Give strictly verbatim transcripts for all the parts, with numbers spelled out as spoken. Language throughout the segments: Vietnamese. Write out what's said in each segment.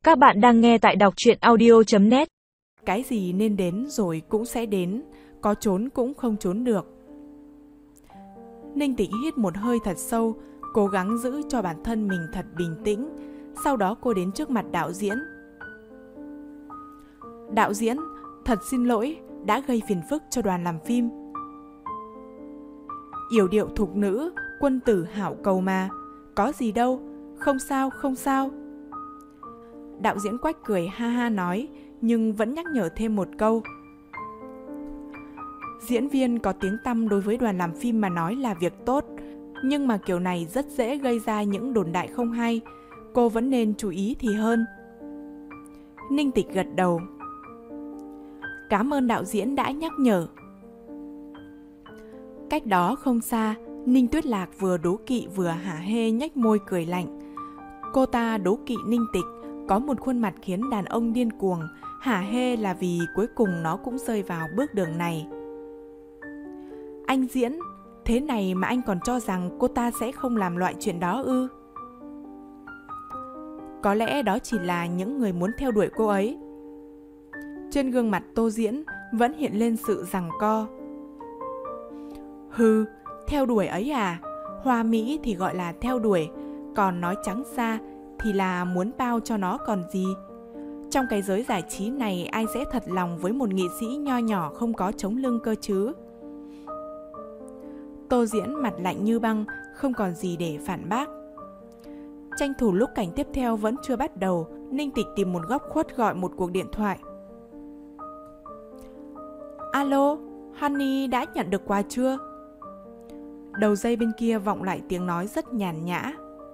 Các bạn đang nghe tại đọc truyện audio chấm net. Cái gì nên đến rồi cũng sẽ đến, có trốn cũng không trốn được. Ninh Tịch hít một hơi thật sâu, cố gắng giữ cho bản thân mình thật bình tĩnh. Sau đó cô đến trước mặt đạo diễn. Đạo diễn, thật xin lỗi, đã gây phiền phức cho đoàn làm phim. Yểu điệu thục nữ, quân tử hảo cầu mà. Có gì đâu, không sao, không sao. Đạo diễn Quách cười ha ha nói, nhưng vẫn nhắc nhở thêm một câu. Diễn viên có tiếng tăm đối với đoàn làm phim mà nói là việc tốt, nhưng mà kiểu này rất dễ gây ra những đồn đại không hay. Cô vẫn nên chú ý thì hơn. Ninh Tịch gật đầu. Cảm ơn đạo diễn đã nhắc nhở. Cách đó không xa, Ninh Tuyết Lạc vừa đố kỵ vừa hả hê nhếch môi cười lạnh. Cô ta đố kỵ Ninh Tịch có một khuôn mặt khiến đàn ông điên cuồng, hả hê là vì cuối cùng nó cũng rơi vào bước đường này. Anh diễn, thế này mà anh còn cho rằng cô ta sẽ không làm loại chuyện đó ư? Có lẽ đó chỉ là những người muốn theo đuổi cô ấy. Trên gương mặt Tô Diễn vẫn hiện lên sự giằng co. Hừ, theo đuổi ấy à? Hoa mỹ thì gọi là theo đuổi, còn nói trắng ra thì là muốn bao cho nó còn gì. Trong cái giới giải trí này ai sẽ thật lòng với một nghệ sĩ nho nhỏ không có chống lưng cơ chứ? Tô Diễn mặt lạnh như băng, không còn gì để phản bác. Tranh thủ lúc cảnh tiếp theo vẫn chưa bắt đầu, Ninh Tịch tìm một góc khuất gọi một cuộc điện thoại. Alo, Honey đã nhận được quà chưa? Đầu dây bên kia vọng lại tiếng nói rất nhàn nhã.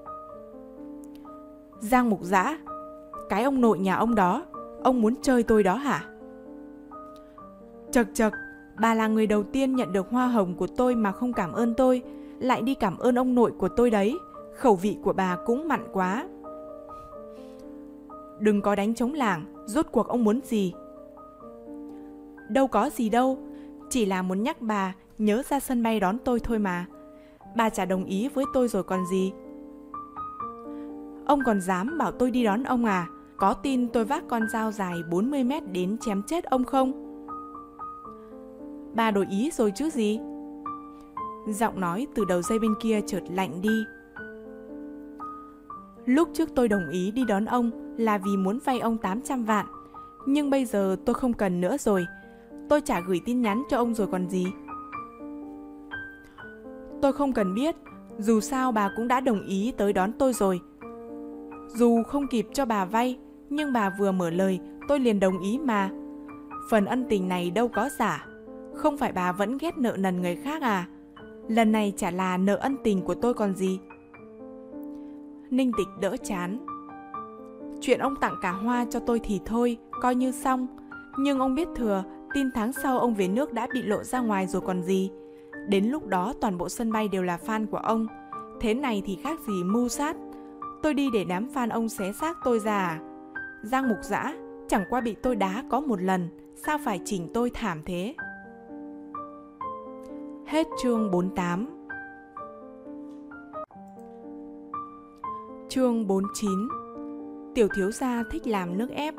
Giang Mục Dã, cái ông nội nhà ông đó, ông muốn chơi tôi đó hả? Chật chật, bà là người đầu tiên nhận được hoa hồng của tôi mà không cảm ơn tôi, lại đi cảm ơn ông nội của tôi đấy. Khẩu vị của bà cũng mặn quá. Đừng có đánh trống lảng, rốt cuộc ông muốn gì? Đâu có gì đâu, chỉ là muốn nhắc bà nhớ ra sân bay đón tôi thôi mà. Bà chả đồng ý với tôi rồi còn gì. Ông còn dám bảo tôi đi đón ông à? Có tin tôi vác con dao dài bốn mươi mét đến chém chết ông không? Bà đổi ý rồi chứ gì? Giọng nói từ đầu dây bên kia chợt lạnh đi. Lúc trước tôi đồng ý đi đón ông là vì muốn vay ông tám trăm vạn. Nhưng bây giờ tôi không cần nữa rồi. Tôi chả gửi tin nhắn cho ông rồi còn gì. Tôi không cần biết, dù sao bà cũng đã đồng ý tới đón tôi rồi. Dù không kịp cho bà vay, nhưng bà vừa mở lời, tôi liền đồng ý mà. Phần ân tình này đâu có giả. Không phải bà vẫn ghét nợ nần người khác à? Lần này chả là nợ ân tình của tôi còn gì. Ninh Tịch đỡ chán. Chuyện ông tặng cả hoa cho tôi thì thôi, coi như xong. Nhưng ông biết thừa, tin tháng sau ông về nước đã bị lộ ra ngoài rồi còn gì. Đến lúc đó toàn bộ sân bay đều là fan của ông. Thế này thì khác gì mưu sát. Tôi đi để đám fan ông xé xác tôi ra à? Giang Mục Dã, chẳng qua bị tôi đá có một lần, sao phải chỉnh tôi thảm thế? Hết chương bốn mươi tám. Chương bốn mươi chín. Tiểu thiếu gia thích làm nước ép.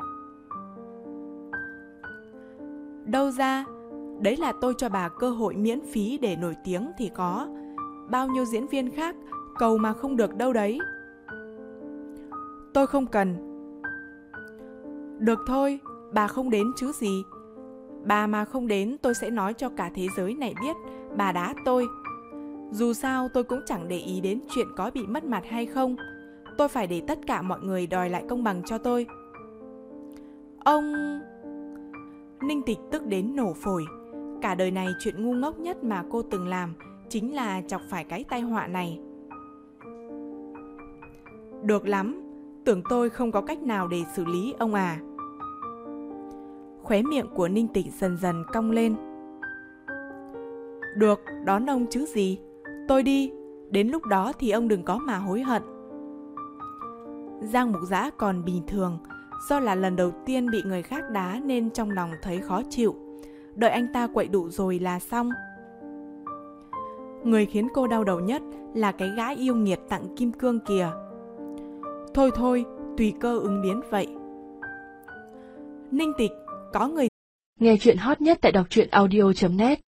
Đâu ra? Đấy là tôi cho bà cơ hội miễn phí để nổi tiếng thì có. Bao nhiêu diễn viên khác cầu mà không được đâu đấy. Tôi không cần. Được thôi, bà không đến chứ gì. Bà mà không đến tôi sẽ nói cho cả thế giới này biết bà đá tôi. Dù sao tôi cũng chẳng để ý đến chuyện có bị mất mặt hay không. Tôi phải để tất cả mọi người đòi lại công bằng cho tôi. Ông... Ninh Tịch tức đến nổ phổi. Cả đời này chuyện ngu ngốc nhất mà cô từng làm chính là chọc phải cái tai họa này. Được lắm, tưởng tôi không có cách nào để xử lý ông à? Khóe miệng của Ninh Tịch dần dần cong lên. Được, đón ông chứ gì. Tôi đi, đến lúc đó thì ông đừng có mà hối hận. Giang Mục Dã còn bình thường, do là lần đầu tiên bị người khác đá nên trong lòng thấy khó chịu. Đợi anh ta quậy đủ rồi là xong. Người khiến cô đau đầu nhất là cái gã yêu nghiệt tặng kim cương kìa. Thôi thôi, tùy cơ ứng biến vậy. Ninh Tịch, có người. Nghe chuyện hot nhất tại đọc truyện audio chấm net.